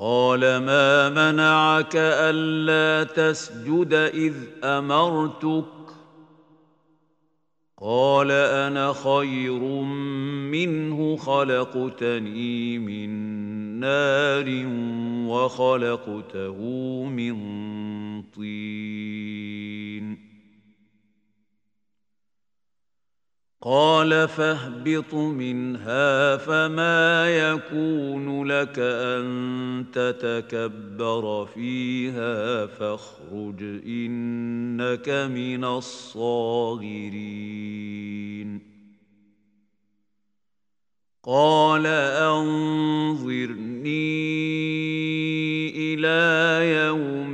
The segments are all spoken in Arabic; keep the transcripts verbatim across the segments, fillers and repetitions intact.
قال ما منعك ألا تسجد إذ أمرتك قال أنا خير منه خلقتني من نار وخلقته من طين قال فاهبط منها فما يكون لك أن تتكبر فيها فاخرج إنك من الصاغرين قال أنظرني إلى يوم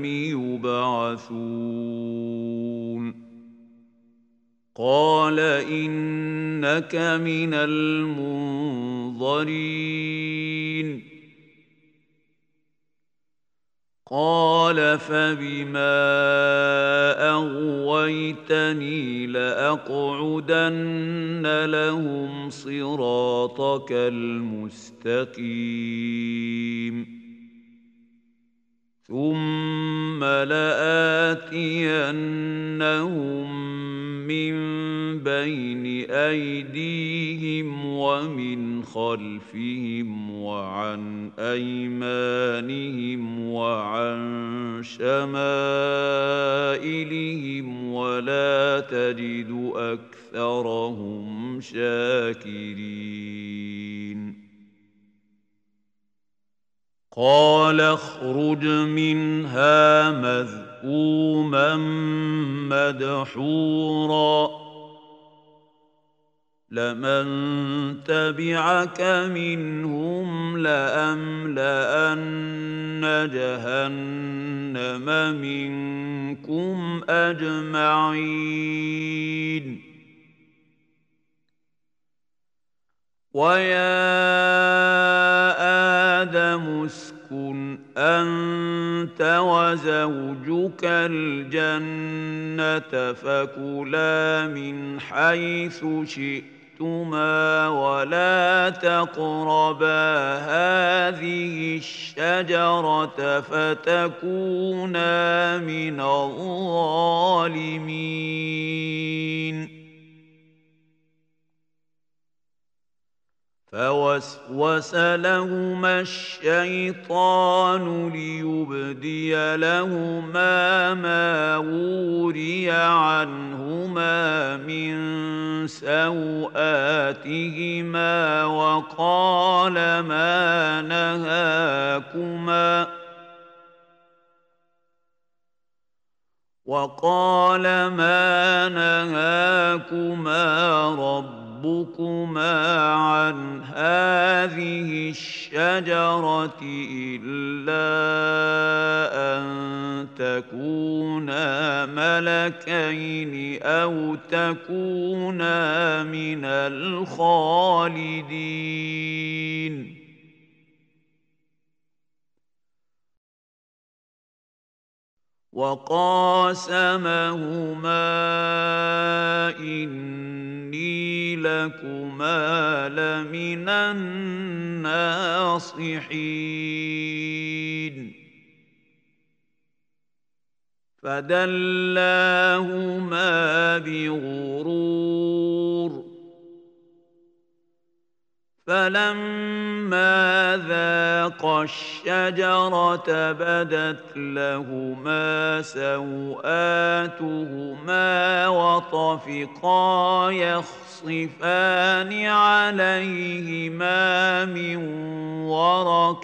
يبعثون قال إنك من المنظرين قال فبما أغويتني لأقعدن لهم صراطك المستقيم ثم لآتينهم من بين أيديهم ومن خلفهم وعن أيمانهم وعن شمائلهم ولا تجد أكثرهم شاكرين قال اخرج منها مذءوما مدحورا لمن تبعك منهم لأملأن جهنم منكم أجمعين ويا آدم اسكن أنت وزوجك الجنة فكلا من حيث شئتما ولا تقربا هذه الشجرة فتكونا من الظالمين فوسوس لهما الشيطان ليبدي لهما ما وري عنهما من سوآتهما وقال ما نهاكما وقال ما نهاكما رب ربكما عن هذه الشجرة إلا أن تكونا ملكين أو تكونا من الخالدين وقاسمهما إني لكما لمن الناصحين فدلاهما بغرور فلما ذاقا الشجرة بدت لهما سوآتهما وطفقا يخصفان عليهما من ورق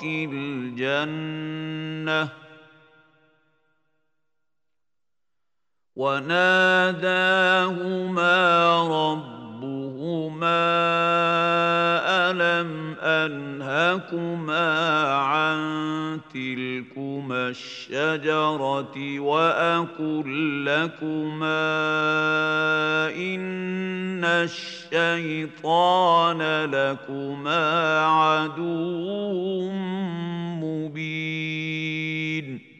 الجنة وناداهما ربهما ألم أنهكما عن تلكما الشجرة وأقل لكما إن الشيطان لكما عدو مبين